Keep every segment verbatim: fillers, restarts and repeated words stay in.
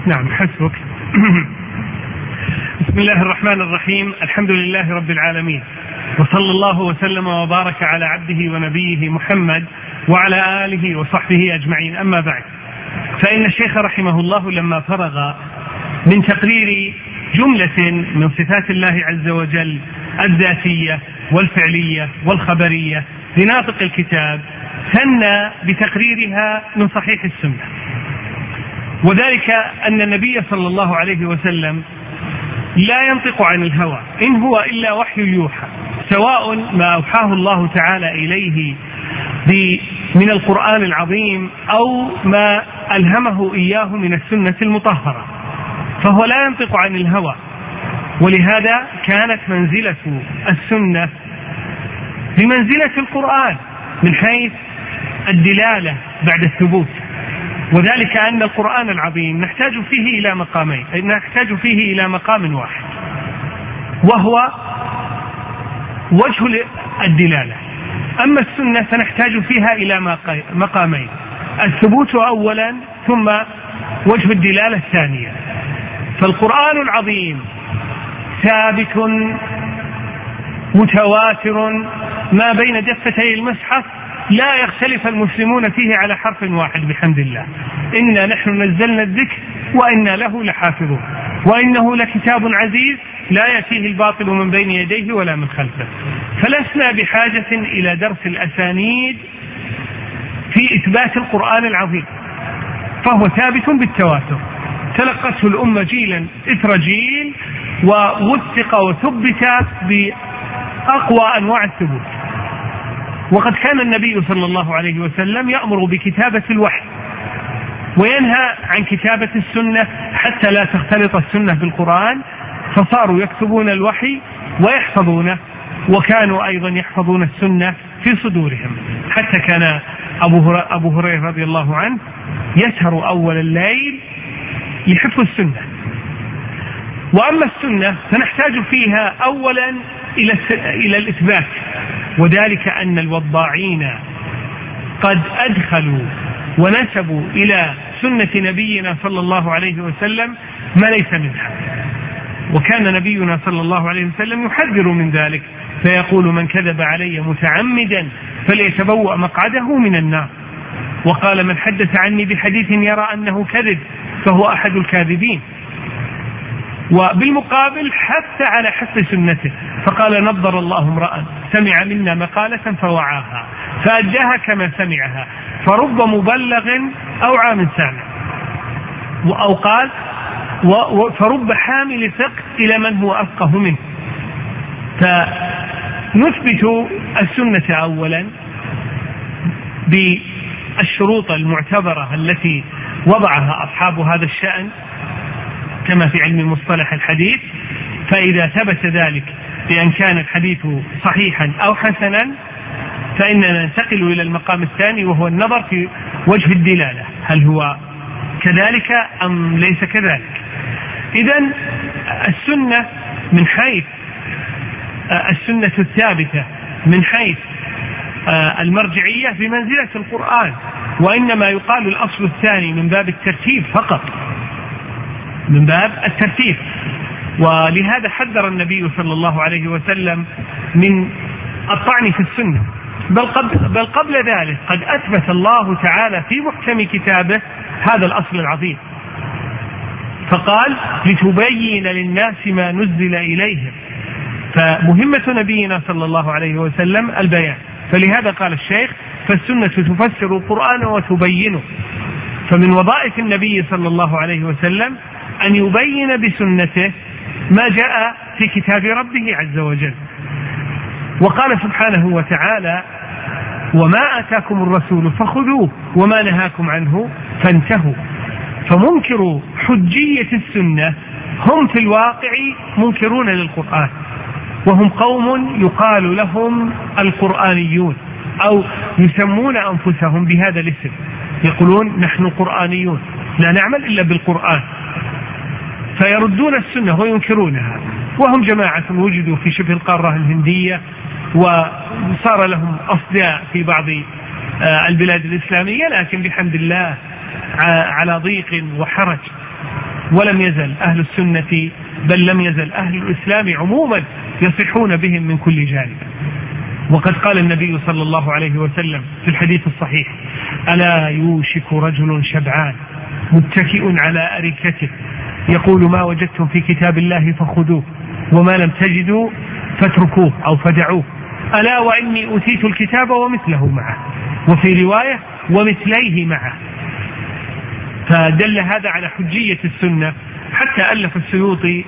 نعم حسبك. بسم الله الرحمن الرحيم. الحمد لله رب العالمين، وصلى الله وسلم وبارك على عبده ونبيه محمد وعلى آله وصحبه أجمعين. أما بعد، فإن الشيخ رحمه الله لما فرغ من تقرير جملة من صفات الله عز وجل الذاتية والفعلية والخبرية لناطق الكتاب، ثنى بتقريرها من صحيح السنة، وذلك أن النبي صلى الله عليه وسلم لا ينطق عن الهوى، إن هو إلا وحي يوحى، سواء ما أوحاه الله تعالى إليه من القرآن العظيم أو ما ألهمه إياه من السنة المطهرة، فهو لا ينطق عن الهوى. ولهذا كانت منزلة السنة بمنزلة القرآن من حيث الدلالة بعد الثبوت، وذلك أن القرآن العظيم نحتاج فيه إلى مقامين، نحتاج فيه إلى مقام واحد، وهو وجه الدلالة. أما السنة فنحتاج فيها إلى مقامين، الثبوت أولا ثم وجه الدلالة الثانية. فالقرآن العظيم ثابت متواتر ما بين دفتي المصحف، لا يختلف المسلمون فيه على حرف واحد بحمد الله. إنا نحن نزلنا الذكر وإنا له لحافظون، وإنه لكتاب عزيز لا يأتيه الباطل من بين يديه ولا من خلفه. فلسنا بحاجة إلى درس الأسانيد في إثبات القرآن العظيم، فهو ثابت بالتواتر، تلقته الأمة جيلا إثر جيل، ووثق وثبت بأقوى أنواع الثبوت. وقد كان النبي صلى الله عليه وسلم يأمر بكتابة الوحي وينهى عن كتابة السنة حتى لا تختلط السنة بالقرآن، فصاروا يكتبون الوحي ويحفظونه، وكانوا أيضا يحفظون السنة في صدورهم، حتى كان أبو هريرة رضي الله عنه يسهر أول الليل لحفظ السنة. وأما السنة فنحتاج فيها أولا إلى إلى الإثبات، وذلك أن الوضاعين قد أدخلوا ونسبوا إلى سنة نبينا صلى الله عليه وسلم ما ليس منها، وكان نبينا صلى الله عليه وسلم يحذر من ذلك، فيقول: من كذب علي متعمدا فليتبوأ مقعده من النار. وقال: من حدث عني بحديث يرى أنه كذب فهو أحد الكاذبين. وبالمقابل حث على حفظ سنته، فقال: نضر الله امرأ سمع منا مقالة فوعاها فأداها كما سمعها، فرب مبلغ أو عام سامع، أو قال: فرب حامل فقه إلى من هو أفقه منه. فنثبت السنة أولا بالشروط المعتبرة التي وضعها أصحاب هذا الشأن كما في علم مصطلح الحديث، فإذا ثبت ذلك بأن كان الحديث صحيحا أو حسنا فإننا ننتقل إلى المقام الثاني، وهو النظر في وجه الدلالة، هل هو كذلك أم ليس كذلك. إذن السنة من حيث السنة الثابتة من حيث المرجعية بمنزلة القرآن، وإنما يقال الأصل الثاني من باب الترتيب فقط، من باب الترتيب. ولهذا حذر النبي صلى الله عليه وسلم من الطعن في السنة، بل قبل, بل قبل ذلك قد أثبت الله تعالى في محكم كتابه هذا الأصل العظيم، فقال: لتبين للناس ما نزل إليهم. فمهمة نبينا صلى الله عليه وسلم البيان، فلهذا قال الشيخ: فالسنة تفسر القرآن وتبينه. فمن وظائف النبي صلى الله عليه وسلم أن يبين بسنته ما جاء في كتاب ربه عز وجل. وقال سبحانه وتعالى: وما آتاكم الرسول فخذوه وما نهاكم عنه فانتهوا. فمنكر حجية السنة هم في الواقع منكرون للقرآن، وهم قوم يقال لهم القرآنيون، أو يسمون أنفسهم بهذا الاسم، يقولون: نحن قرآنيون لا نعمل إلا بالقرآن، فيردون السنة وينكرونها. وهم جماعة وجدوا في شبه القارة الهندية، وصار لهم أصداء في بعض البلاد الإسلامية، لكن بحمد الله على ضيق وحرج. ولم يزل أهل السنة بل لم يزل أهل الإسلام عموما يصحون بهم من كل جانب. وقد قال النبي صلى الله عليه وسلم في الحديث الصحيح: ألا يوشك رجل شبعان متكئ على أريكته يقول ما وجدتم في كتاب الله فخذوه وما لم تجدوا فاتركوه أو فدعوه، ألا وإني أوتيت الكتاب ومثله معه، وفي رواية ومثليه معه. فدل هذا على حجية السنة، حتى ألف السيوطي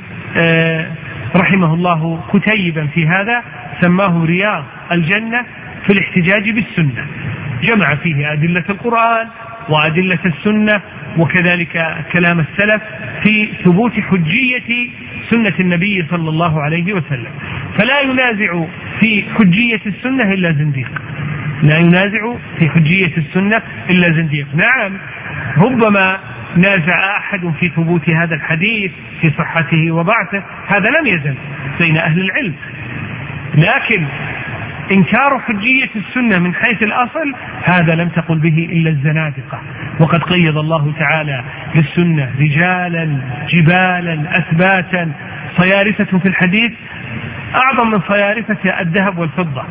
رحمه الله كتيبا في هذا سماه رياض الجنة في الاحتجاج بالسنة، جمع فيه أدلة القرآن وأدلة السنة وكذلك كلام السلف في ثبوت حجية سنة النبي صلى الله عليه وسلم. فلا ينازع في حجية السنة إلا زنديق، لا ينازع في حجية السنة إلا زنديق. نعم، ربما نازع أحد في ثبوت هذا الحديث في صحته وضعفه، هذا لم يزل بين أهل العلم، لكن إنكار حجية السنة من حيث الأصل هذا لم تقل به إلا الزنادقة. وقد قيض الله تعالى للسنة رجالا جبالا أثباتا صيارفة في الحديث أعظم من صيارفة الذهب والفضة.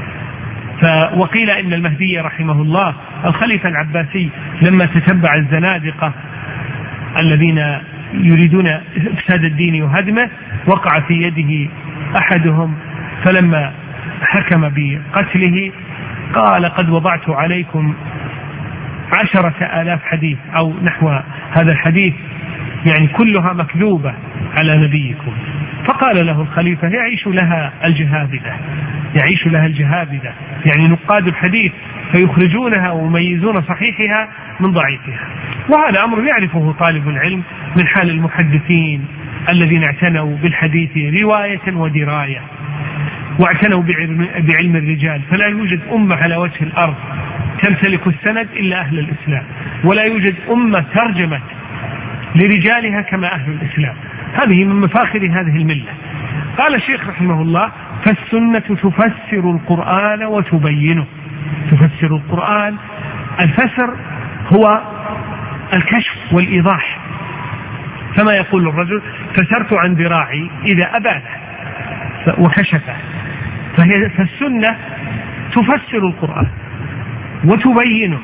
وقيل إن المهدي رحمه الله الخليفة العباسي لما تتبع الزنادقة الذين يريدون إفساد الدين وهدمه وقع في يده أحدهم، فلما حكم بقتله قال قد وضعت عليكم عشرة آلاف حديث أو نحو هذا الحديث، يعني كلها مكذوبة على نبيكم. فقال له الخليفة يعيش لها الجهابذة، يعيش لها الجهابذة يعني نقاد الحديث فيخرجونها ويميزون صحيحها من ضعيفها. وهذا أمر يعرفه طالب العلم من حال المحدثين الذين اعتنوا بالحديث رواية ودراية واعتنوا بعلم الرجال. فلا يوجد أمة على وجه الأرض تمتلك السند إلا أهل الإسلام، ولا يوجد أمة ترجمت لرجالها كما أهل الإسلام. هذه من مفاخر هذه الملة. قال الشيخ رحمه الله: فالسنة تفسر القرآن وتبينه. تفسر القرآن، الفسر هو الكشف والإيضاح، كما يقول الرجل فسرت عن ذراعي إذا أبانه وكشفه. فهي فالسنة تفسر القرآن وتبينه،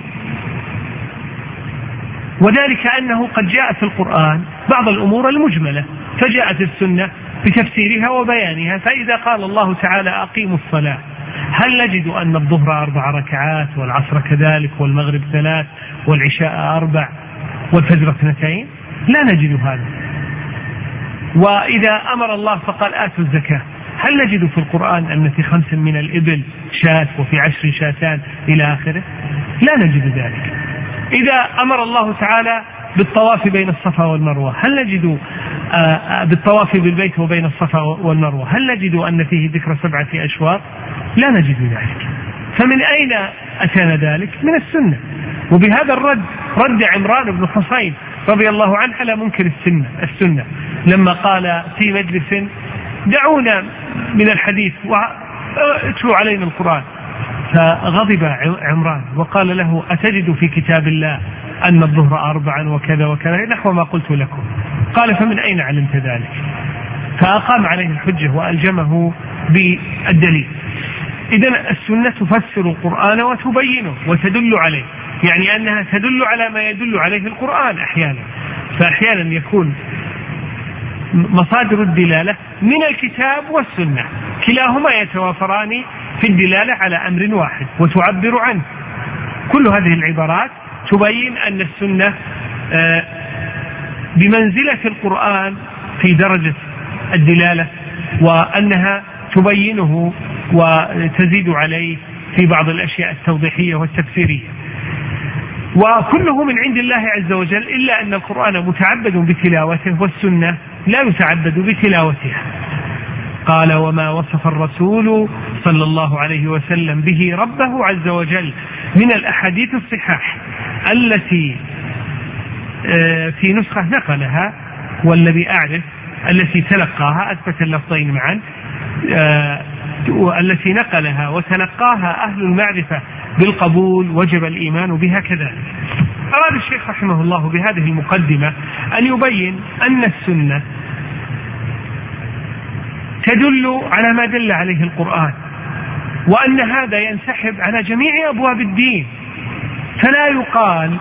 وذلك أنه قد جاء في القرآن بعض الأمور المجملة، فجاءت السنة بتفسيرها وبيانها. فإذا قال الله تعالى أقيموا الصلاة، هل نجد أن الظهر أربع ركعات والعصر كذلك والمغرب ثلاث والعشاء أربع والفجر اثنتين؟ لا نجد هذا. وإذا أمر الله فقال آتوا الزكاة، هل نجد في القرآن أن في خمس من الإبل شاة وفي عشر شاتان إلى آخره؟ لا نجد ذلك. إذا أمر الله تعالى بالطواف بين الصفا والمروة، هل نجد بالطواف بالبيت وبين الصفا والمروة هل نجد أن فيه ذكر سبعة أشواط؟ لا نجد ذلك. فمن أين أتانا ذلك؟ من السنة. وبهذا الرد رد عمران بن حصين رضي الله عنه على منكر السنة السنة لما قال في مجلس دعونا من الحديث واتلوا علينا القرآن، فغضب عمران وقال له أتجد في كتاب الله أن الظهر أربعا وكذا وكذا نحو ما قلت لكم؟ قال فمن أين علمت ذلك؟ فأقام عليه الحجة وألجمه بالدليل. إذن السنة تفسر القرآن وتبينه وتدل عليه، يعني أنها تدل على ما يدل عليه القرآن أحيانا، فأحيانا يكون مصادر الدلالة من الكتاب والسنة، كلاهما يتوافران في الدلالة على أمر واحد وتعبر عنه. كل هذه العبارات تبين أن السنة بمنزلة القرآن في درجة الدلالة، وأنها تبينه وتزيد عليه في بعض الأشياء التوضيحية والتفسيرية. وكله من عند الله عز وجل، إلا أن القرآن متعبد بتلاوته والسنة لا يتعبد بتلاوتها. قال وما وصف الرسول صلى الله عليه وسلم به ربه عز وجل من الأحاديث الصحاح التي في نسخة نقلها والذي أعرف التي تلقاها أثبت اللفظين معا، التي نقلها وتلقاها أهل المعرفة بالقبول وجب الإيمان بها كذلك. أراد الشيخ رحمه الله بهذه المقدمة أن يبين أن السنة تدل على ما دل عليه القرآن، وأن هذا ينسحب على جميع أبواب الدين، فلا يقال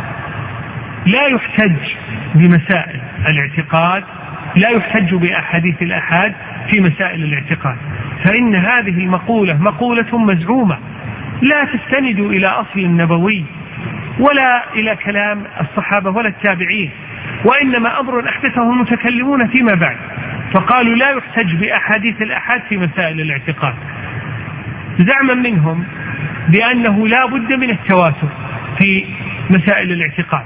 لا يحتج بمسائل الاعتقاد، لا يحتج بأحاديث الآحاد في مسائل الاعتقاد، فإن هذه المقولة مقولة مزعومة لا تستند إلى أصل نبوي ولا إلى كلام الصحابة ولا التابعين، وإنما أمر أحدثه المتكلمون فيما بعد، فقالوا لا يحتج بأحاديث الآحاد في مسائل الاعتقاد، زعما منهم بأنه لا بد من التواتر في مسائل الاعتقاد.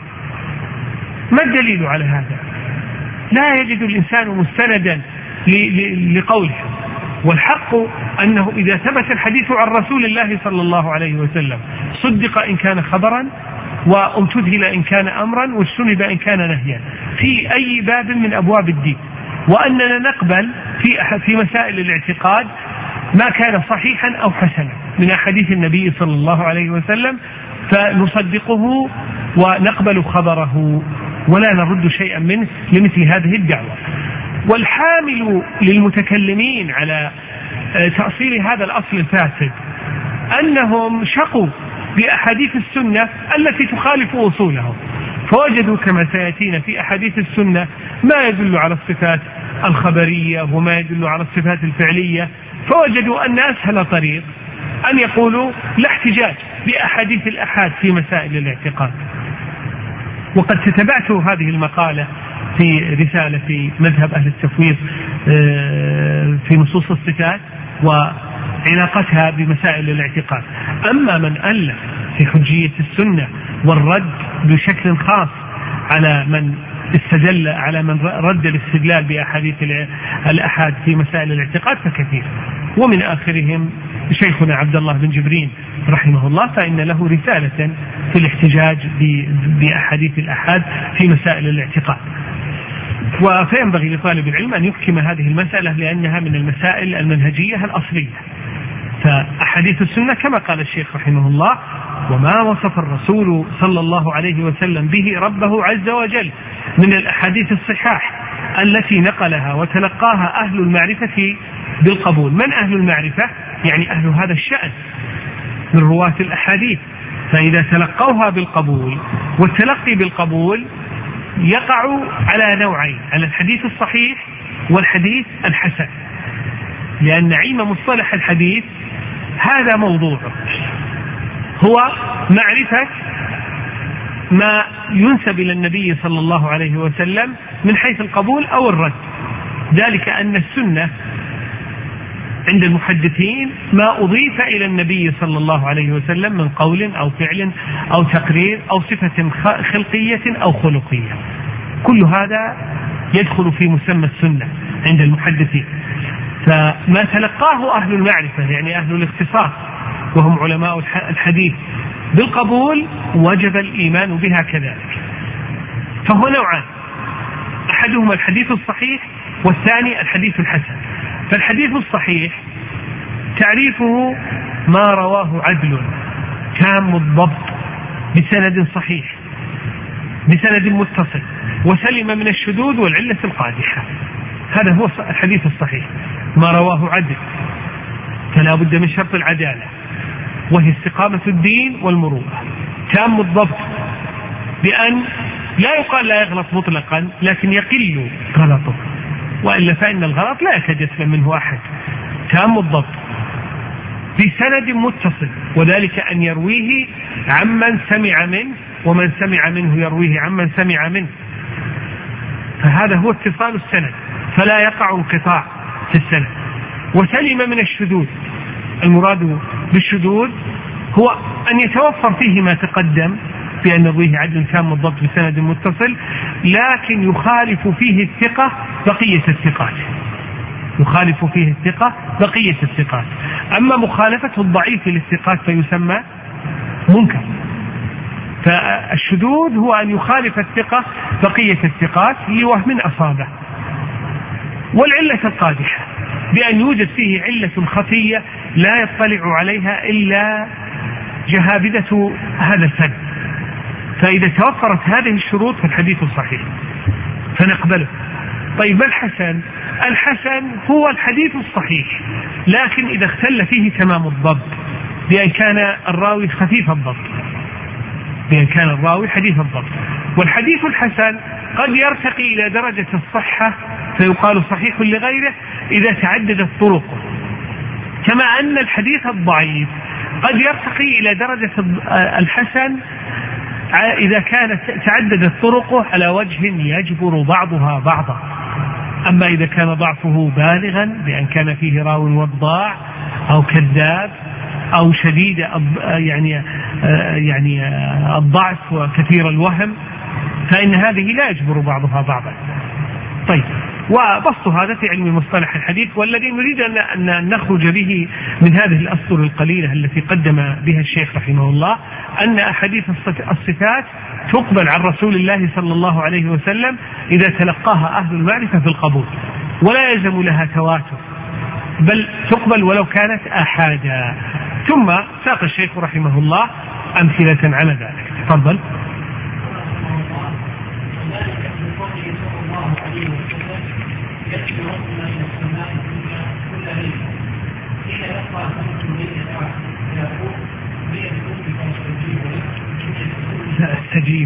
ما الدليل على هذا؟ لا يجد الإنسان مستندا لقوله، والحق أنه إذا ثبت الحديث عن رسول الله صلى الله عليه وسلم صدق إن كان خبرا، وامتثل إن كان أمرا، واجتنب إن كان نهيا في أي باب من أبواب الدين، وأننا نقبل في في مسائل الاعتقاد ما كان صحيحا أو حسنا من أحاديث النبي صلى الله عليه وسلم، فنصدقه ونقبل خبره ولا نرد شيئا منه لمثل هذه الدعوة. والحامل للمتكلمين على تأصيل هذا الأصل الفاسد أنهم شقوا بأحاديث السنة التي تخالف أصولهم، فوجدوا كما سيأتينا في أحاديث السنة ما يدل على الصفات الخبرية وما يدل على الصفات الفعلية، فوجدوا أن أسهل طريق أن يقولوا لا احتجاج بأحاديث الآحاد في مسائل الاعتقاد. وقد تتبعت هذه المقالة في رسالة في مذهب أهل التفويض في نصوص الصفات وعلاقتها بمسائل الاعتقاد. أما من ألف في حجية السنة والرد بشكل خاص على من استدل على من رد الاستدلال بأحاديث الآحاد في مسائل الاعتقاد فكثير، ومن آخرهم شيخنا عبد الله بن جبرين رحمه الله، فإن له رسالة في الاحتجاج بأحاديث الآحاد في مسائل الاعتقاد. وفينبغي لطالب العلم أن يحكم هذه المسألة لأنها من المسائل المنهجية الأصلية. فأحاديث السنة كما قال الشيخ رحمه الله: وما وصف الرسول صلى الله عليه وسلم به ربه عز وجل من الأحاديث الصحاح التي نقلها وتلقاها أهل المعرفة بالقبول. من أهل المعرفة؟ يعني أهل هذا الشأن من رواة الأحاديث، فإذا تلقوها بالقبول، والتلقي بالقبول يقع على نوعين: على الحديث الصحيح والحديث الحسن، لأن علم مصطلح الحديث هذا موضوع هو معرفة ما ينسب إلى النبي صلى الله عليه وسلم من حيث القبول أو الرد، ذلك أن السنة عند المحدثين ما أضيف إلى النبي صلى الله عليه وسلم من قول أو فعل أو تقرير أو صفة خلقية أو خلقية، كل هذا يدخل في مسمى السنة عند المحدثين. فما تلقاه أهل المعرفة يعني أهل الاختصاص وهم علماء الحديث بالقبول وجب الإيمان بها كذلك. فهو نوعان: أحدهما الحديث الصحيح والثاني الحديث الحسن. فالحديث الصحيح تعريفه ما رواه عدل تام الضبط بسند صحيح بسند متصل وسلم من الشذوذ والعلة القادحة، هذا هو الحديث الصحيح، ما رواه عدل، فلا بد من شرط العدالة وهي استقامة الدين والمروءة، تام الضبط بأن لا يقال لا يغلط مطلقا لكن يقل غلطه، وإلا فإن الغلط لا يكاد يسلم منه أحد. تام الضبط بسند متصل، وذلك أن يرويه عمن سمع منه ومن سمع منه يرويه عمن سمع منه، فهذا هو اتصال السند، فلا يقع انقطاع في السند. وسلم من الشذوذ، المراد بالشذوذ هو أن يتوفر فيه ما تقدم بأن يرويه عدل تام الضبط بسند متصل، لكن يخالف فيه الثقة بقية الثقات، يخالف فيه الثقة بقية الثقات. أما مخالفة الضعيف للثقات فيسمى منكر. فالشذوذ هو أن يخالف الثقة بقية الثقات لوهم أصابه. والعلة القادحة بأن يوجد فيه علة خفية لا يطلع عليها إلا جهابذة هذا الفن، فإذا توفرت هذه الشروط فالحديث صحيح فنقبله. طيب ما الحسن؟ الحسن هو الحديث الصحيح لكن إذا اختل فيه تمام الضبط، بأن كان الراوي خفيف الضبط، بأن كان الراوي حديث الضبط. والحديث الحسن قد يرتقي إلى درجة الصحة فيقال صحيح لغيره إذا تعددت طرقه، كما أن الحديث الضعيف قد يرتقي إلى درجة الحسن إذا كانت تعددت طرقه على وجه يجبر بعضها بعضا. أما إذا كان ضعفه بالغا بأن كان فيه راو وضاع أو كذاب أو شديد يعني يعني الضعف وكثير الوهم فإن هذه لا يجبر بعضها بعضا. طيب، وبسط هذا في علم مصطلح الحديث، والذي نريد أن نخرج به من هذه الأسطر القليلة التي قدم بها الشيخ رحمه الله أن أحاديث الصفات تقبل عن رسول الله صلى الله عليه وسلم إذا تلقاها أهل المعرفة في القبول، ولا يلزم لها تواتر، بل تقبل ولو كانت آحادا. ثم ساق الشيخ رحمه الله أمثلة على ذلك. تفضل. سأستجيب.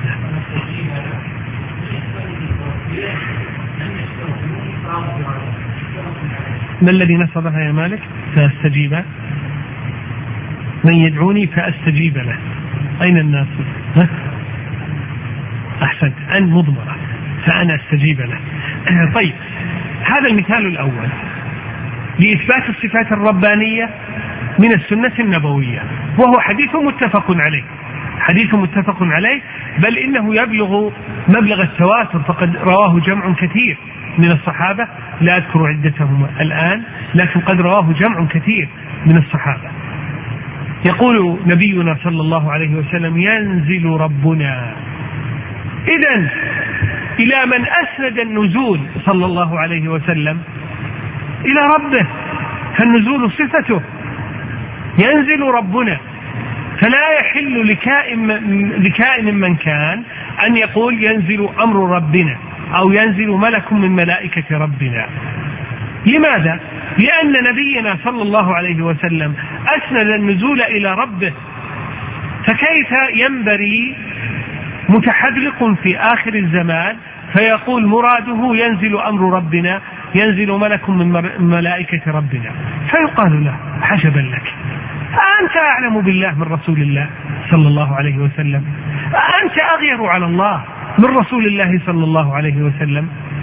ما الذي نصبها يا مالك؟ سأستجيب. من يدعوني فأستجيب له. أين الناس؟ ها؟ أحسنت، أن مضمرة فأنا أستجيب له. طيب، هذا المثال الأول لإثبات الصفات الربانية من السنة النبوية، وهو حديث متفق عليه، حديث متفق عليه، بل إنه يبلغ مبلغ التواتر، فقد رواه جمع كثير من الصحابة، لا أذكر عدتهم الآن، لكن قد رواه جمع كثير من الصحابة. يقول نبينا صلى الله عليه وسلم: ينزل ربنا. إذن إلى من أسند النزول صلى الله عليه وسلم؟ إلى ربه، فالنزول صفته، ينزل ربنا، فلا يحل لكائن لكائن من كان أن يقول ينزل أمر ربنا أو ينزل ملك من ملائكة ربنا. لماذا؟ لأن نبينا صلى الله عليه وسلم أسند النزول إلى ربه، فكيف ينبري متحذلق في آخر الزمان فيقول مراده ينزل أمر ربنا، ينزل ملك من ملائكة ربنا، فيقال له: حسبا لك، أنت أعلم بالله من رسول الله صلى الله عليه وسلم؟ أنت أغير على الله من رسول الله صلى الله عليه وسلم؟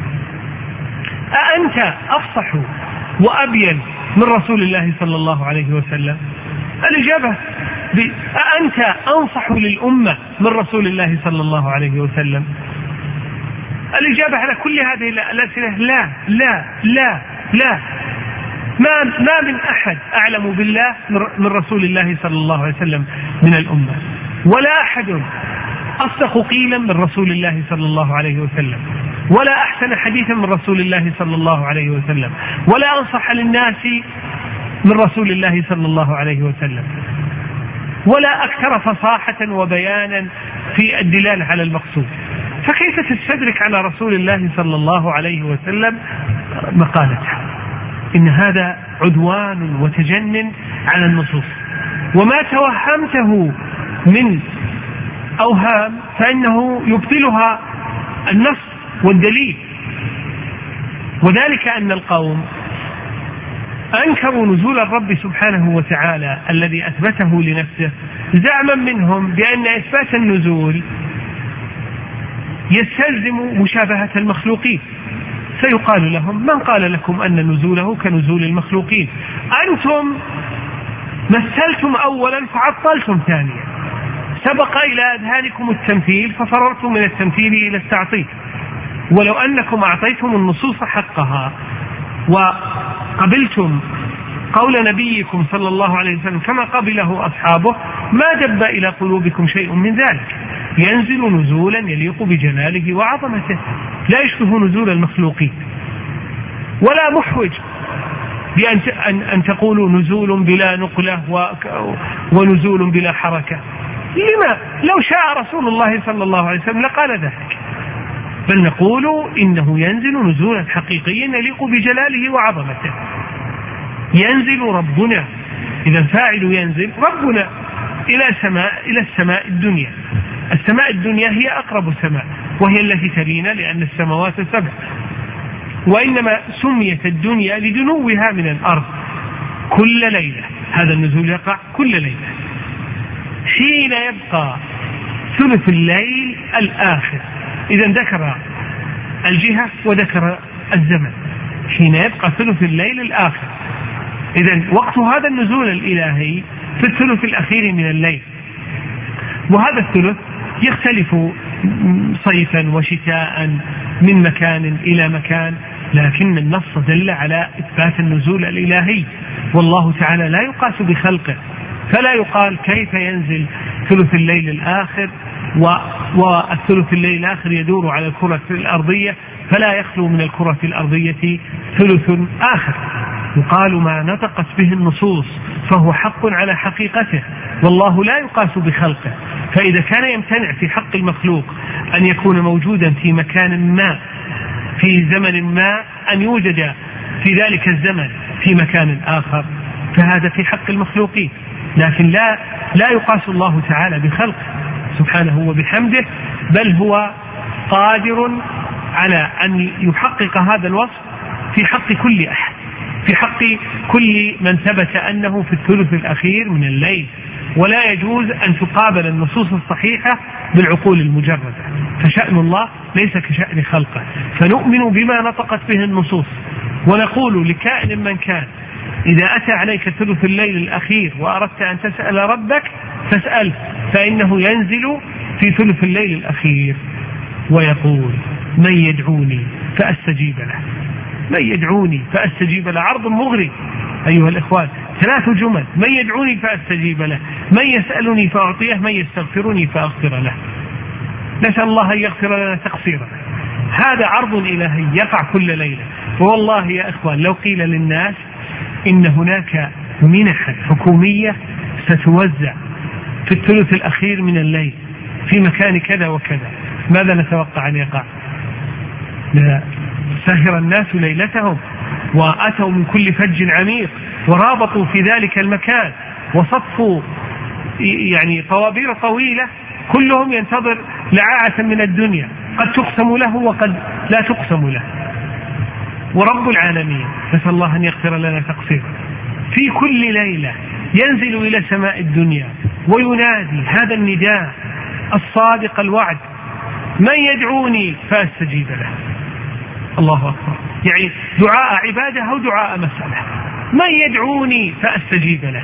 أنت أفصح وأبين من رسول الله صلى الله عليه وسلم؟ الإجابة: أنت أنصح للأمة من رسول الله صلى الله عليه وسلم؟ الإجابة على كل هذه الأسئلة: لا لا لا لا، ما ما من أحد أعلم بالله من رسول الله صلى الله عليه وسلم من الأمة، ولا أحد أصدق قيلا من رسول الله صلى الله عليه وسلم، ولا أحسن حديثا من رسول الله صلى الله عليه وسلم، ولا أنصح للناس من رسول الله صلى الله عليه وسلم، ولا أكثر فصاحة وبيانا في الدلالة على المقصود. فكيف تستدرك على رسول الله صلى الله عليه وسلم مقالته؟ إن هذا عدوان وتجنن على النصوص، وما توهمته من أوهام فإنه يبطلها النص والدليل. وذلك أن القوم أنكروا نزول الرب سبحانه وتعالى الذي أثبته لنفسه، زعما منهم بأن إثبات النزول يستلزم مشابهة المخلوقين، فيقال لهم: من قال لكم أن نزوله كنزول المخلوقين؟ أنتم مثلتم أولا فعطلتم ثانيا، سبق إلى أذهانكم التمثيل ففررتم من التمثيل إلى التعطيل. ولو أنكم أعطيتم النصوص حقها وقبلتم قول نبيكم صلى الله عليه وسلم كما قبله أصحابه ما دب إلى قلوبكم شيء من ذلك. ينزل نزولا يليق بجلاله وعظمته، لا يشبه نزول المخلوقين، ولا محوج بأن أن تقولوا نزول بلا نقلة ونزول بلا حركة. لما لو شاء رسول الله صلى الله عليه وسلم لقال ذلك، بل نقول إنه ينزل نزولا حقيقيا يليق بجلاله وعظمته. ينزل ربنا، إذا الفاعل ينزل ربنا إلى سماء إلى السماء الدنيا. السماء الدنيا هي أقرب سماء وهي التي تلينا لأن السماوات سبع، وإنما سميت الدنيا لدنوها من الأرض كل ليلة. هذا النزول يقع كل ليلة حين يبقى ثلث الليل الآخر. إذا ذكر الجهة وذكر الزمن، حين يبقى ثلث الليل الآخر. إذا وقت هذا النزول الإلهي في الثلث الأخير من الليل، وهذا الثلث يختلف صيفا وشتاء من مكان إلى مكان، لكن النص دل على إثبات النزول الإلهي، والله تعالى لا يقاس بخلقه، فلا يقال كيف ينزل ثلث الليل الآخر والثلث الليل الآخر يدور على الكرة الأرضية، فلا يخلو من الكرة الأرضية ثلث آخر. يقال ما نطقت به النصوص فهو حق على حقيقته، والله لا يقاس بخلقه. فإذا كان يمتنع في حق المخلوق أن يكون موجودا في مكان ما في زمن ما أن يوجد في ذلك الزمن في مكان آخر، فهذا في حق المخلوقين، لكن لا لا يقاس الله تعالى بخلقه سبحانه وبحمده، بل هو قادر على أن يحقق هذا الوصف في حق كل أحد، في حق كل من ثبت أنه في الثلث الأخير من الليل. ولا يجوز أن تقابل النصوص الصحيحة بالعقول المجردة، فشأن الله ليس كشأن خلقه. فنؤمن بما نطقت به النصوص، ونقول لكائن من كان إذا أتى عليك ثلث الليل الأخير وأردت أن تسأل ربك فاسأل، فإنه ينزل في ثلث الليل الأخير ويقول من يدعوني فأستجيب له. من يدعوني فأستجيب له عرض مغري أيها الإخوان، ثلاث جمل: من يدعوني فأستجيب له، من يسألني فأعطيه، من يستغفرني فأغفر له. نسأل الله أن يغفر لنا تقصيرا. هذا عرض إلهي يقع كل ليلة. والله يا إخوان لو قيل للناس إن هناك منحا حكومية ستوزع في الثلث الأخير من الليل في مكان كذا وكذا، ماذا نتوقع أن يقع؟ سهر الناس ليلتهم وأتوا من كل فج عميق ورابطوا في ذلك المكان وصفوا يعني طوابير طويلة، كلهم ينتظر لعاعة من الدنيا قد تقسم له وقد لا تقسم له. ورب العالمين نسأل الله أن يغفر لنا تقصيرا في كل ليلة ينزل إلى سماء الدنيا وينادي هذا النداء الصادق الوعد: من يدعوني فأستجيب له. الله أكبر، يعني دعاء عبادة أو دعاء مسألة. من يدعوني فأستجيب له.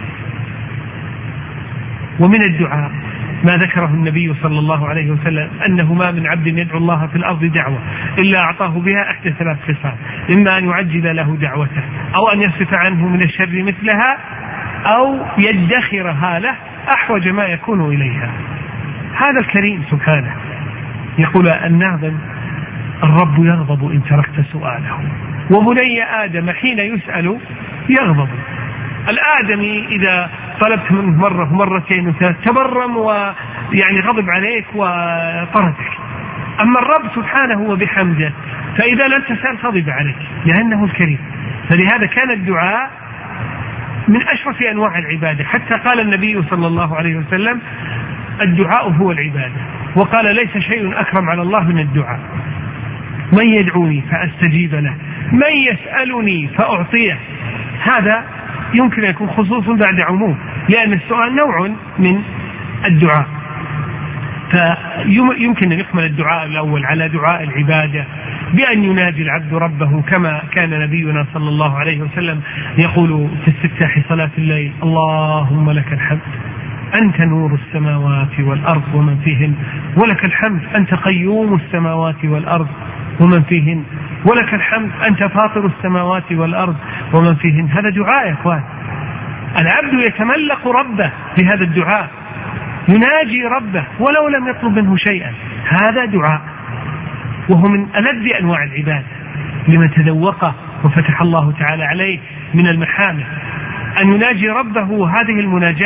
ومن الدعاء ما ذكره النبي صلى الله عليه وسلم أنه ما من عبد يدعو الله في الأرض دعوة إلا أعطاه بها إحدى ثلاث خصال: إما أن يعجل له دعوته، أو أن يصف عنه من الشر مثلها، أو يدخرها له أحوج ما يكون إليها. هذا الكريم سبحانه يقول الناظم: الرب يغضب إن تركت سؤاله، وبني آدم حين يسأل يغضب. الآدمي إذا طلبت منه مرة مرتين تبرم ويعني غضب عليك وطردك، أما الرب سبحانه وبحمده فإذا لم تسأل غضب عليك لأنه الكريم. فلهذا كان الدعاء من أشرف أنواع العبادة، حتى قال النبي صلى الله عليه وسلم: الدعاء هو العبادة. وقال: ليس شيء أكرم على الله من الدعاء. من يدعوني فأستجيب له، من يسألني فأعطيه. هذا يمكن يكون خصوص بعد عموم، لأن السؤال نوع من الدعاء، فيمكن أن يحمل الدعاء الأول على دعاء العبادة بأن ينادي العبد ربه، كما كان نبينا صلى الله عليه وسلم يقول في استفتاح صلاة الليل: اللهم لك الحمد أنت نور السماوات والأرض ومن فيهن، ولك الحمد أنت قيوم السماوات والأرض ومن فيهن، ولك الحمد أنت فاطر السماوات والأرض ومن فيهن. هذا دعاء يا إخوان. العبد يتملق ربه بهذا الدعاء، يناجي ربه ولو لم يطلب منه شيئا. هذا دعاء، وهو من ألذ أنواع العبادة لمن تذوقه وفتح الله تعالى عليه من المحامد، أن يناجي ربه هذه المناجاة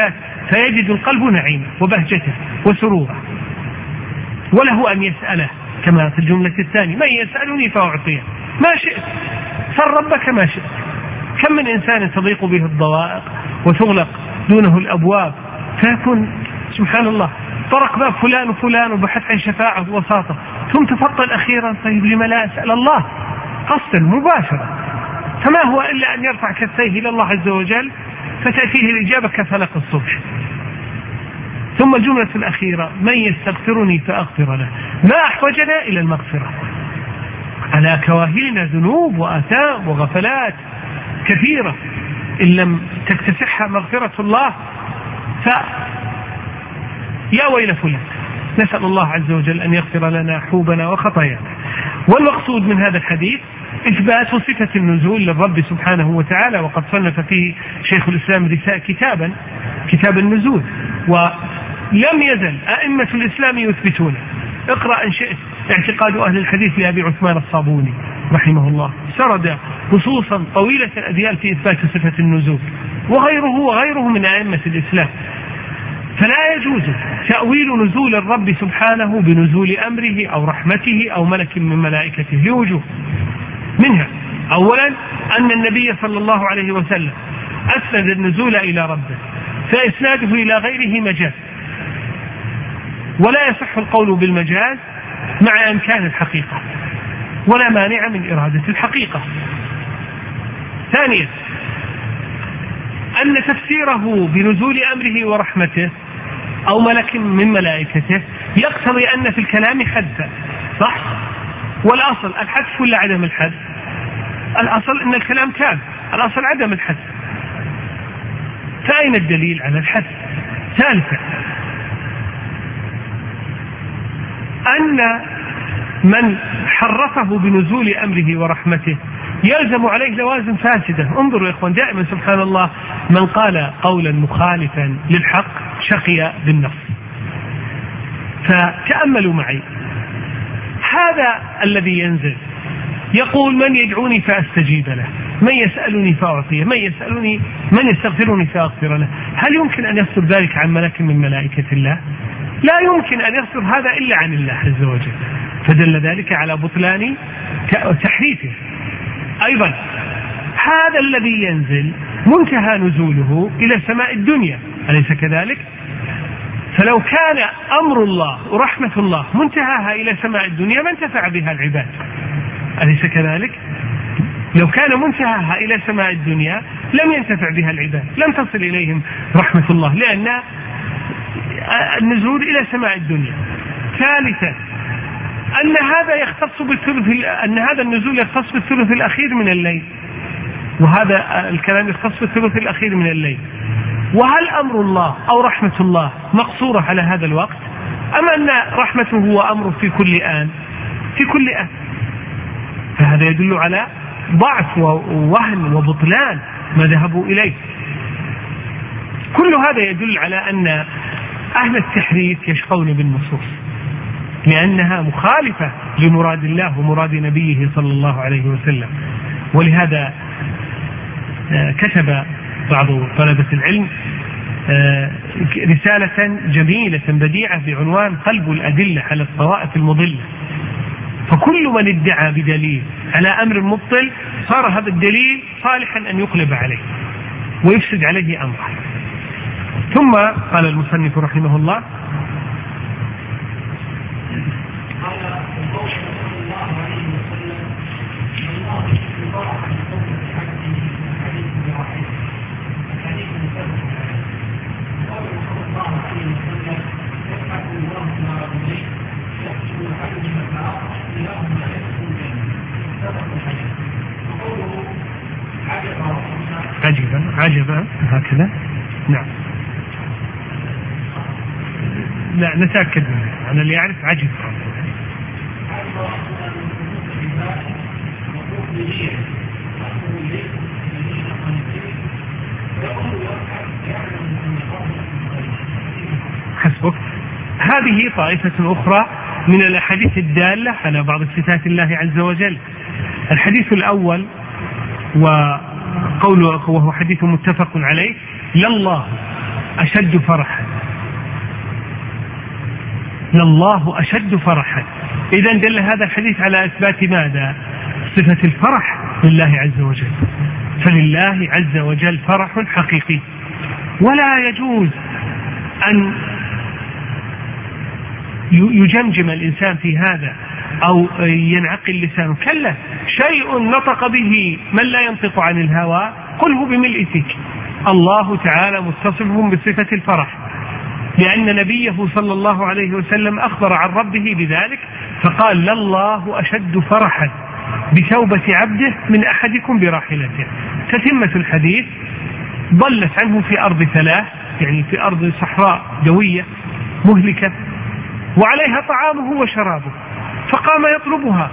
فيجد القلب نعيما وبهجته وسرورا، وله أن يسأله كما في الجملة الثانية: من يسألني فأعطيه ما شئت، سل ربك ما شئت. كم من إنسان تضيق به الضوائق وتغلق دونه الأبواب، فيكون سبحان الله طرق باب فلان وفلان وبحث عن شفاعة ووساطة، ثم تفضل أخيرا: طيب لما لا أسأل الله قصدا مباشرة؟ فما هو إلا أن يرفع كفيه إلى الله عز وجل فتأتيه الإجابة كفلق الصبح. ثم الجملة الأخيرة: من يستغفرني فأغفر له، ما أحوجنا إلى المغفرة. على كواهلنا ذنوب وآثام وغفلات كثيرة، إن لم تكتسحها مغفرة الله ف يا ويل فلان. نسأل الله عز وجل أن يغفر لنا حوبنا وخطايانا. والمقصود من هذا الحديث إثبات صفة النزول للرب سبحانه وتعالى، وقد صنف فيه شيخ الإسلام رسالة كتابا كتاب النزول، ولم يزل أئمة الإسلام يثبتون. اقرأ إن شئت اعتقاد أهل الحديث لأبي عثمان الصابوني رحمه الله، سرد نصوصا طويلة الأديال في إثبات صفة النزول، وغيره وغيره من أئمة الإسلام. فلا يجوز تأويل نزول الرب سبحانه بنزول أمره أو رحمته أو ملك من ملائكته لوجوه. منها أولا أن النبي صلى الله عليه وسلم أسند النزول إلى ربه، فإسناده إلى غيره مجاز، ولا يصح القول بالمجاز مع إمكان الحقيقة، ولا مانع من إرادة الحقيقة. ثانيا أن تفسيره بنزول أمره ورحمته أو ملك من ملائكته يقتضي أن في الكلام حذفا، صح؟ والأصل الحذف ولا عدم الحذف؟ الأصل أن الكلام كان، الأصل عدم الحذف، فأين الدليل على الحذف؟ ثالثا أن من حرفه بنزول أمره ورحمته يلزم عليه لوازم فاسدة. انظروا يا إخوان، دائما سبحان الله من قال قولا مخالفا للحق شقي بالنص. فتأملوا معي، هذا الذي ينزل يقول: من يدعوني فأستجيب له، من يسألني فأعطيه، من يسألني من يستغفرني فأغفر له. هل يمكن أن يصدر ذلك عن ملك من ملائكة الله؟ لا يمكن أن يصدر هذا إلا عن الله عز وجل، فدل ذلك على بطلان تحريفه. أيضا هذا الذي ينزل منتهى نزوله إلى سماء الدنيا، أليس كذلك؟ فلو كان أمر الله ورحمة الله منتهاها إلى سماء الدنيا ما انتفع بها العباد، أليس كذلك؟ لو كان منتهاها إلى سماء الدنيا لم ينتفع بها العباد، لم تصل إليهم رحمة الله، لأن النزول إلى سماء الدنيا. ثالثا أن هذا يختص بالثلث، أن هذا النزول يختص بالثلث الأخير من الليل، وهذا الكلام يختص بالثلث الأخير من الليل. وهل أمر الله أو رحمة الله مقصورة على هذا الوقت، أم أن رحمته وأمره في كل آن في كل آن؟ فهذا يدل على ضعف ووهن وبطلان ما ذهبوا إليه. كل هذا يدل على أن أهل التحريف يشقون بالنصوص، لأنها مخالفة لمراد الله ومراد نبيه صلى الله عليه وسلم. ولهذا كتب بعض طلبة العلم رسالة جميلة بديعة بعنوان قلب الأدلة على الطوائف المضلة. فكل من ادعى بدليل على أمر مبطل صار هذا الدليل صالحا أن يقلب عليه ويفسد عليه أمره. ثم قال المصنف رحمه الله: عجبا عجبا هكذا. نعم، لا نتأكد منه، أنا اللي أعرف عجب. حسبك. هذه طائفة أخرى من الأحاديث الدالة على بعض صفات الله عز وجل. الحديث الأول وقوله وهو حديث متفق عليه: لله أشد فرحا، لله أشد فرحا. إذن دل هذا الحديث على إثبات ماذا؟ صفة الفرح لله عز وجل. فلله عز وجل فرح حقيقي، ولا يجوز أن يجمجم الإنسان في هذا أو ينعقل لسانه، كلا، شيء نطق به من لا ينطق عن الهوى قله بملء فيك. الله تعالى متصف بصفة الفرح، لأن نبيه صلى الله عليه وسلم أخبر عن ربه بذلك فقال: لله أشد فرحا بتوبة عبده من أحدكم براحلته. تتمة الحديث: ضلت عنه في أرض ثلاث، يعني في أرض صحراء دوية مهلكة وعليها طعامه وشرابه، فقام يطلبها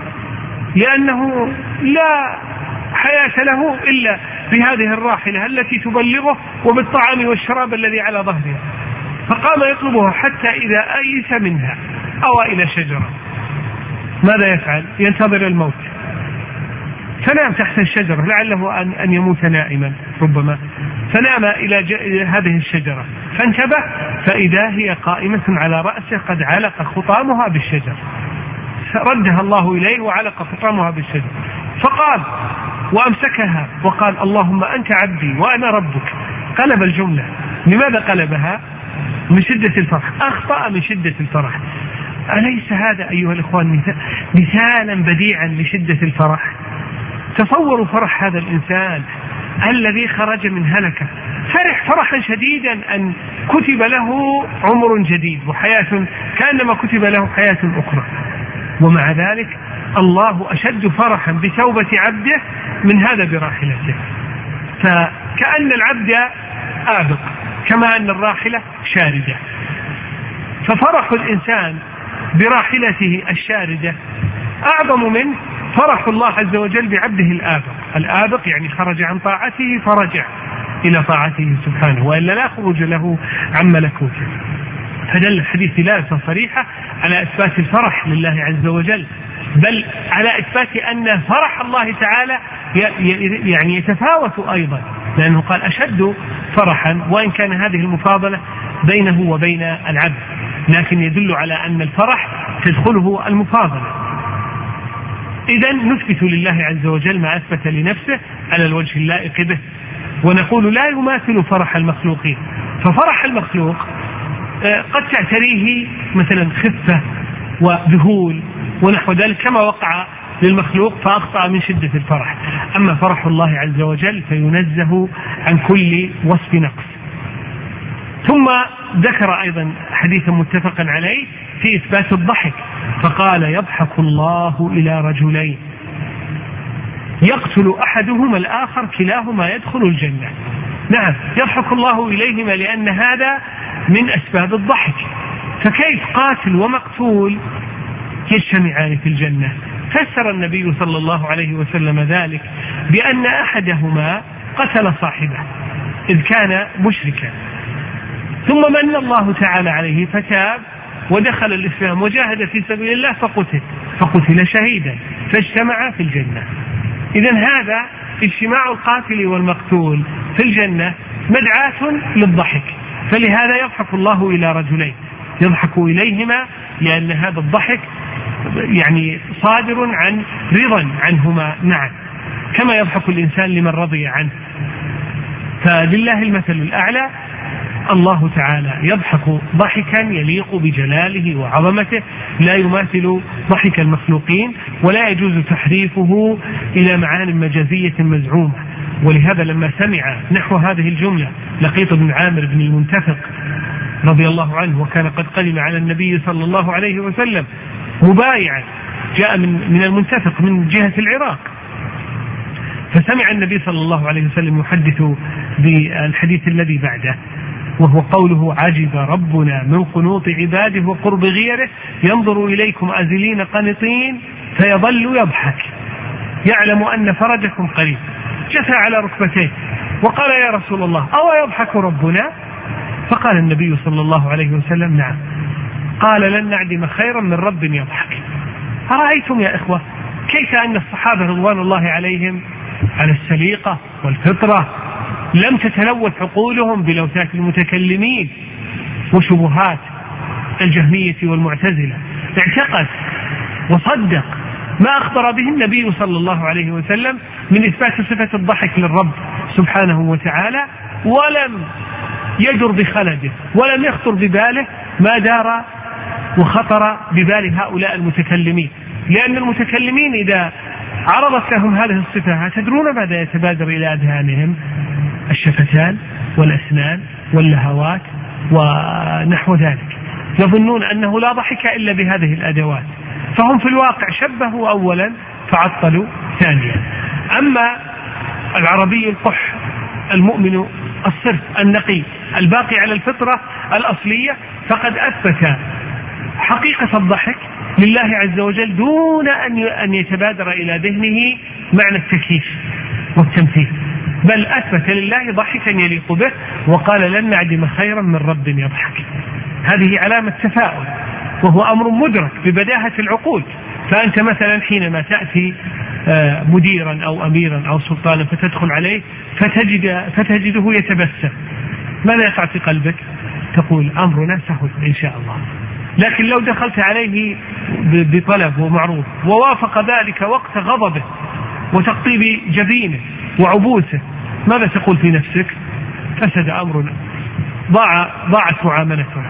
لأنه لا حياة له إلا بهذه الراحلة التي تبلغه وبالطعام والشراب الذي على ظهرها، فقام يطلبها حتى إذا أيس منها أوى إلى شجرة. ماذا يفعل؟ ينتظر الموت، فنام تحت الشجرة لعله أن يموت نائما ربما، فنام إلى هذه الشجرة فانتبه فإذا هي قائمة على رأسه قد علق خطامها بالشجر، ردها الله إليه وعلق خطامها بالشجر، فقال وأمسكها وقال: اللهم أنت عبدي وأنا ربك. قلب الجملة. لماذا قلبها؟ من شدة الفرح، أخطأ من شدة الفرح. أليس هذا أيها الإخوان مثالا بديعا لشدة الفرح؟ تصوروا فرح هذا الإنسان الذي خرج من هلكة، فرح فرحا شديدا أن كتب له عمر جديد وحياة كأنما كتب له حياة أخرى، ومع ذلك الله أشد فرحا بتوبة عبده من هذا براحلته. فكأن العبد آبق كما أن الراحلة شاردة، ففرح الإنسان براحلته الشاردة أعظم من فرح الله عز وجل بعبده الآبق. الآبق يعني خرج عن طاعته فرجع إلى طاعته سبحانه، وإلا لا خروج له عن ملكوته. فدل الحديث دلالة صريحة على إثبات الفرح لله عز وجل، بل على إثبات أن فرح الله تعالى يعني يتفاوت أيضا، لأنه قال أشد فرحا، وإن كان هذه المفاضلة بينه وبين العبد، لكن يدل على أن الفرح تدخله المفاضلة. إذن نثبت لله عز وجل ما أثبت لنفسه على الوجه اللائق به، ونقول لا يماثل فرح المخلوقين. ففرح المخلوق قد تعتريه مثلا خفة وذهول ونحو ذلك كما وقع للمخلوق فأخطأ من شدة الفرح. أما فرح الله عز وجل فينزه عن كل وصف نقص. ثم ذكر أيضا حديثا متفقا عليه في إثبات الضحك، فقال: يضحك الله إلى رجلين يقتل أحدهما الآخر كلاهما يدخل الجنة. نعم، يضحك الله إليهما لأن هذا من أسباب الضحك، فكيف قاتل ومقتول يجتمعان في الجنة؟ فسر النبي صلى الله عليه وسلم ذلك بأن أحدهما قتل صاحبه إذ كان مشركا، ثم من الله تعالى عليه فتاب ودخل الإسلام وجاهد في سبيل الله فقتل فقتل شهيدا فاجتمع في الجنة. إذن هذا اجتماع القاتل والمقتول في الجنة مدعاة للضحك، فلهذا يضحك الله إلى رجلين يضحك إليهما لأن هذا الضحك يعني صادر عن رضا عنهما معا، كما يضحك الإنسان لمن رضي عنه. فلله المثل الأعلى، الله تعالى يضحك ضحكا يليق بجلاله وعظمته لا يماثل ضحك المخلوقين، ولا يجوز تحريفه إلى معان مجازية مزعومة. ولهذا لما سمع نحو هذه الجملة لقيط بن عامر بن المنتفق رضي الله عنه، وكان قد قدم على النبي صلى الله عليه وسلم مبايعا، جاء من من المنتفق من جهة العراق، فسمع النبي صلى الله عليه وسلم يحدث بالحديث الذي بعده، وهو قوله: عجب ربنا من قنوط عباده وقرب غيره ينظر إليكم أزلين قنطين فيظل يضحك يعلم أن فرجكم قريب. جثى على ركبتيه وقال: يا رسول الله، أو يضحك ربنا؟ فقال النبي صلى الله عليه وسلم: نعم. قال: لن نعدم خيرا من رب يضحك. أرأيتم يا إخوة كيف أن الصحابة رضوان الله عليهم على السليقة والفطرة لم تتلوث عقولهم بلوثات المتكلمين وشبهات الجهمية والمعتزلة، اعتقد وصدق ما أخبر به النبي صلى الله عليه وسلم من إثبات صفة الضحك للرب سبحانه وتعالى، ولم يجر بخلده ولم يخطر بباله ما دار وخطر ببال هؤلاء المتكلمين. لأن المتكلمين إذا عرضت لهم هذه الصفة تدرون ماذا يتبادر إلى أذهانهم؟ الشفتان والأسنان واللهوات ونحو ذلك، يظنون أنه لا ضحك إلا بهذه الأدوات، فهم في الواقع شبهوا أولا فعطلوا ثانيا. أما العربي القح المؤمن الصرف النقي الباقي على الفطرة الأصلية فقد أثبت حقيقة الضحك لله عز وجل دون أن يتبادر إلى ذهنه معنى التكييف والتمثيل، بل أثبت لله ضحكا يليق به وقال لن نعدم خيرا من رب يضحك. هذه علامة تفاؤل وهو أمر مدرك ببداهة العقول. فأنت مثلا حينما تأتي مديرا أو أميرا أو سلطانا فتدخل عليه فتجد فتجده يتبسم، ماذا يقع في قلبك؟ تقول أمرنا سهل إن شاء الله. لكن لو دخلت عليه بطلب ومعروف ووافق ذلك وقت غضبه وتقطيب جبينه وعبوسه، ماذا تقول في نفسك؟ فسد أمرنا، ضاع ضاعت معاملتنا.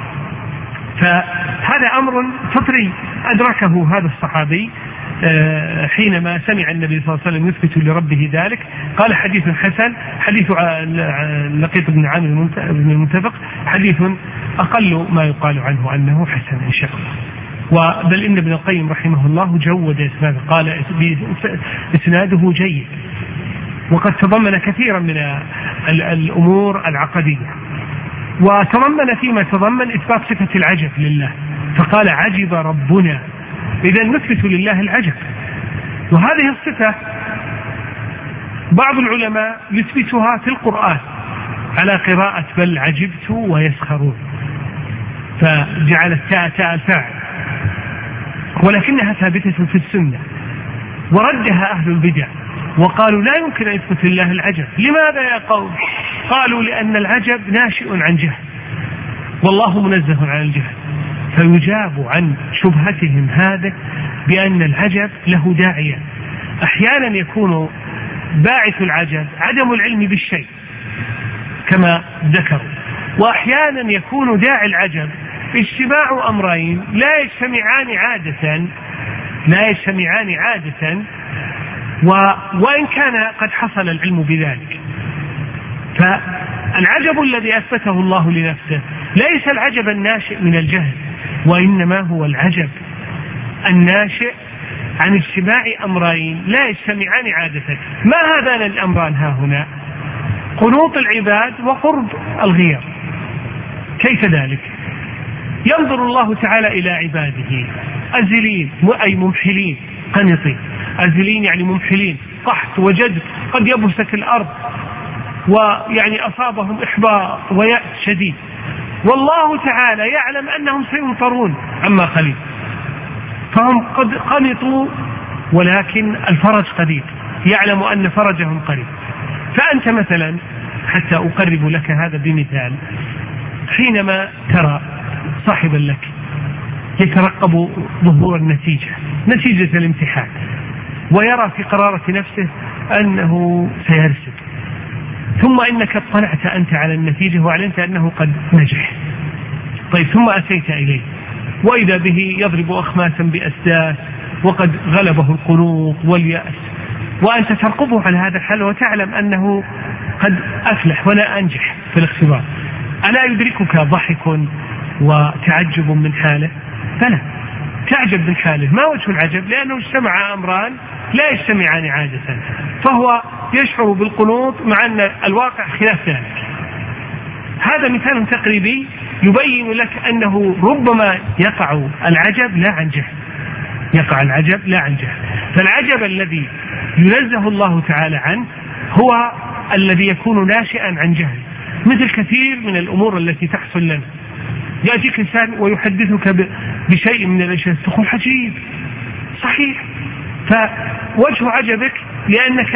فهذا أمر فطري أدركه هذا الصحابي حينما سمع النبي صلى الله عليه وسلم يثبت لربه ذلك. قال حديث حسن، حديث لقيط بن عامر بن المنتفق حديث أقل ما يقال عنه أنه حسن إن شاء الله. وبل إن ابن القيم رحمه الله جود إسناده، قال إسناده جيد، وقد تضمن كثيرا من الأمور العقدية، وتضمن فيما تضمن إثبات صفة العجب لله، فقال عجب ربنا، إذا نثبت لله العجب. وهذه الصفة بعض العلماء يثبتها في القرآن على قراءة بل عجبت ويسخرون، فجعل التاء تاء الفاعل، ولكنها ثابتة في السنة، وردها أهل البدع وقالوا لا يمكن أن يثبت لله العجب. لماذا يا قوم؟ قالوا لأن العجب ناشئ عن جهل والله منزه عن الجهل، فيجاب عن شبهتهم هذا بأن العجب له داعية. أحيانا يكون باعث العجب عدم العلم بالشيء كما ذكروا، وأحيانا يكون داعي العجب اجتماع أمرين لا يجتمعان عادة لا يجتمعان عادة وإن كان قد حصل العلم بذلك. فالعجب الذي أثبته الله لنفسه ليس العجب الناشئ من الجهل، وإنما هو العجب الناشئ عن اجتماع أمرين لا يجتمعان عادة. ما هذان الأمران ها هنا؟ قنوط العباد وقرب الغير. كيف ذلك؟ ينظر الله تعالى إلى عباده أزلين أي ممحلين قنطين، أزلين يعني ممحلين، قحط وجد، قد يبست الأرض ويعني أصابهم إحباط ويأس شديد، والله تعالى يعلم أنهم سيمطرون عما قليل، فهم قد قنطوا ولكن الفرج قريب، يعلم أن فرجهم قريب. فأنت مثلا، حتى أقرب لك هذا بمثال، حينما ترى صاحبا لك يترقب ظهور النتيجة نتيجة الامتحان ويرى في قرارة نفسه أنه سيرسب، ثم إنك اطلعت أنت على النتيجة وعلمت أنه قد نجح، طيب ثم أتيت إليه وإذا به يضرب أخماسا بأسداس وقد غلبه القنوط واليأس، وأنت ترقبه على هذا الحال وتعلم أنه قد أفلح ولا أنجح في الاختبار، ألا يدركك ضحك وتعجب من حاله؟ فلا، تعجب من حاله. ما وجه العجب؟ لأنه اجتمع أمران لا يجتمعان عادة، فهو يشعر بالقنوط مع أن الواقع خلاف ذلك. هذا مثال تقريبي يبين لك أنه ربما يقع العجب لا عن جهل، يقع العجب لا عن جهل. فالعجب الذي ينزه الله تعالى عنه هو الذي يكون ناشئا عن جهل، مثل كثير من الأمور التي تحصل لنا. يأتيك إنسان ويحدثك بشيء من الأشياء تقول عجيب، صحيح، فوجه عجبك لأنك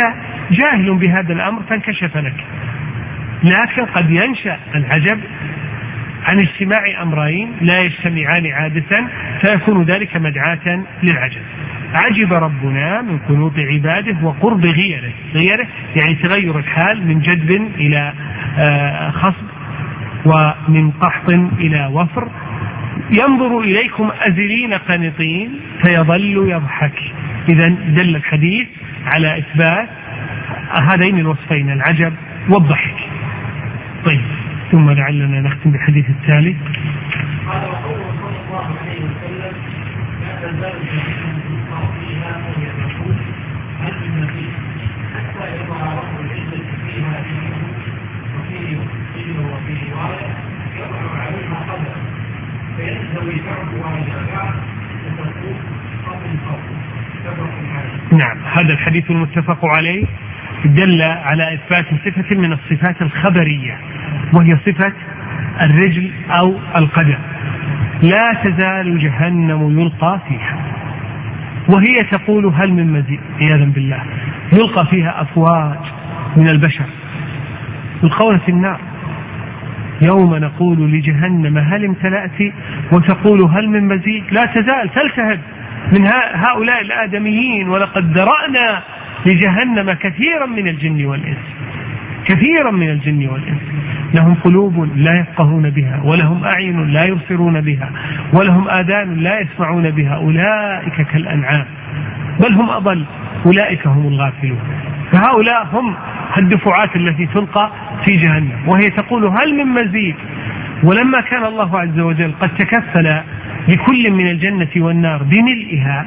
جاهل بهذا الأمر فانكشف لك. لكن قد ينشأ العجب عن اجتماع أمرين لا يجتمعان عادة فيكون ذلك مدعاة للعجب. عجب ربنا من قنوط عباده وقرب غيره، غيره يعني تغير الحال من جدب إلى خصب ومن قحط إلى وفر، ينظر إليكم أزلين قنطين فيظل يضحك. إذا دل الحديث على إثبات هذين الوصفين، العجب والضحك. طيب، ثم لعلنا نختم بالحديث التالي. قال وقوله صلى الله عليه وسلم لا تزال جهنم تلقى فيها وهي تقول هل من مزيد حتى يضع رب العزة فيها دينه وفيه دينه وفيه رواية يضع عليها قدر فينزوي بعضها إلى بعض وتقول قبل قبل تبرك عليه. نعم، هذا الحديث المتفق عليه دل على إثبات صفة من الصفات الخبرية وهي صفة الرجل أو القدم. لا تزال جهنم يلقى فيها وهي تقول هل من مزيد، عياذا بالله. يلقى فيها أفواج من البشر يلقون في النار. يوم نقول لجهنم هل امتلأت وتقول هل من مزيد. لا تزال تلتهب من هؤلاء الآدميين. ولقد ذرأنا لجهنم كثيرا من الجن والإنس، كثيرا من الجن والإنس، لهم قلوب لا يفقهون بها ولهم أعين لا يبصرون بها ولهم آذان لا يسمعون بها أولئك كالأنعام بل هم أضل أولئك هم الغافلون. فهؤلاء هم الدفعات التي تلقى في جهنم وهي تقول هل من مزيد. ولما كان الله عز وجل قد تكفل لكل من الجنة والنار بملئها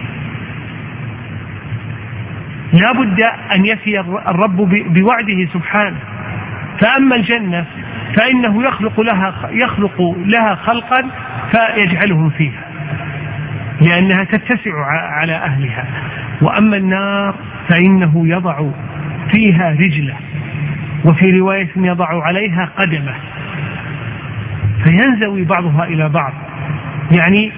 لا بد أن يفي الرب بوعده سبحانه. فأما الجنة فإنه يخلق لها, يخلق لها خلقا فيجعلهم فيها لأنها تتسع على أهلها. وأما النار فإنه يضع فيها رجله وفي رواية يضع عليها قدمه فينزوي بعضها إلى بعض، يعني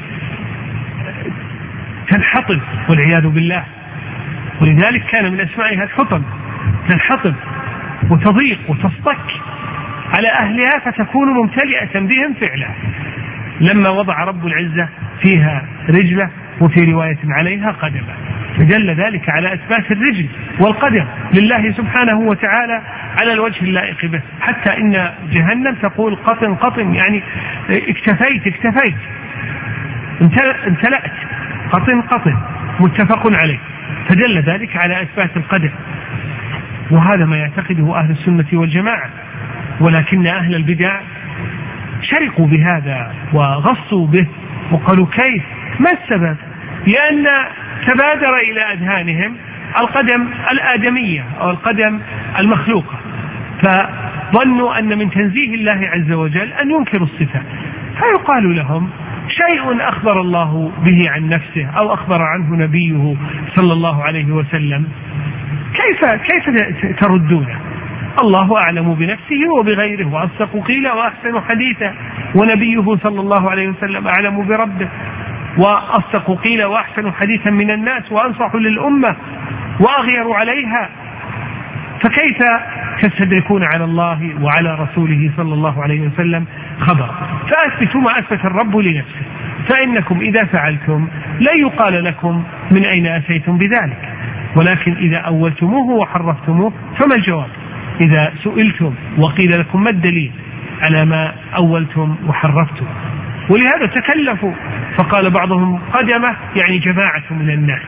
تنحطب والعياذ بالله. ولذلك كان من أسمائها الحطب، تنحطب وتضيق وتصطك على أهلها فتكون ممتلئة بهم فعلا. لما وضع رب العزة فيها رجلة وفي رواية عليها قدمة، فدل ذلك على إثبات الرجل والقدم لله سبحانه وتعالى على الوجه اللائق به. حتى إن جهنم تقول قطن قطن، يعني اكتفيت اكتفيت امتلأت، قطن قطن، متفق عليه. فدل ذلك على إثبات القدر. وهذا ما يعتقده أهل السنة والجماعة، ولكن أهل البدع شرقوا بهذا وغصوا به وقالوا كيف، ما السبب؟ لأن تبادر إلى أذهانهم القدم الآدمية أو القدم المخلوقة، فظنوا أن من تنزيه الله عز وجل أن ينكروا الصفات. فيقال لهم شيء أخبر الله به عن نفسه أو أخبر عنه نبيه صلى الله عليه وسلم، كيف كيف تردونه؟ الله أعلم بنفسه وبغيره وأصدق قيلا وأحسن حديثا، ونبيه صلى الله عليه وسلم أعلم بربه وأصدق قيلا وأحسن حديثا من الناس وأنصح للأمة وأغير عليها. فكيف تستدركون على الله وعلى رسوله صلى الله عليه وسلم خبر؟ فأثبتوا ما أثبت الرب لنفسه، فإنكم إذا فعلتم لا يقال لكم من أين أتيتم بذلك، ولكن إذا أولتموه وحرفتموه فما الجواب؟ إذا سئلتم وقيل لكم ما الدليل على ما أولتم وحرفتم؟ ولهذا تكلفوا، فقال بعضهم قدمه يعني جماعة من الناس،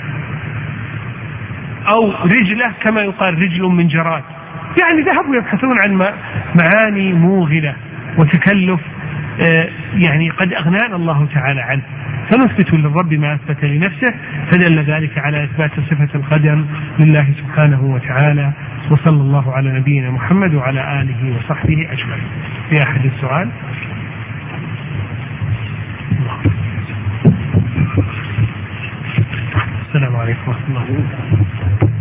أو رجله كما يقال رجل من جراد، يعني ذهبوا يبحثون عن معاني موغلة وتكلف يعني قد أغنانا الله تعالى عنه. فنثبت للرب ما أثبت لنفسه، فدل ذلك على إثبات صفة القدم لله سبحانه وتعالى. وصلى الله على نبينا محمد وعلى آله وصحبه أجمعين. في أحد السؤال؟ السلام عليكم ورحمة الله وبركاته.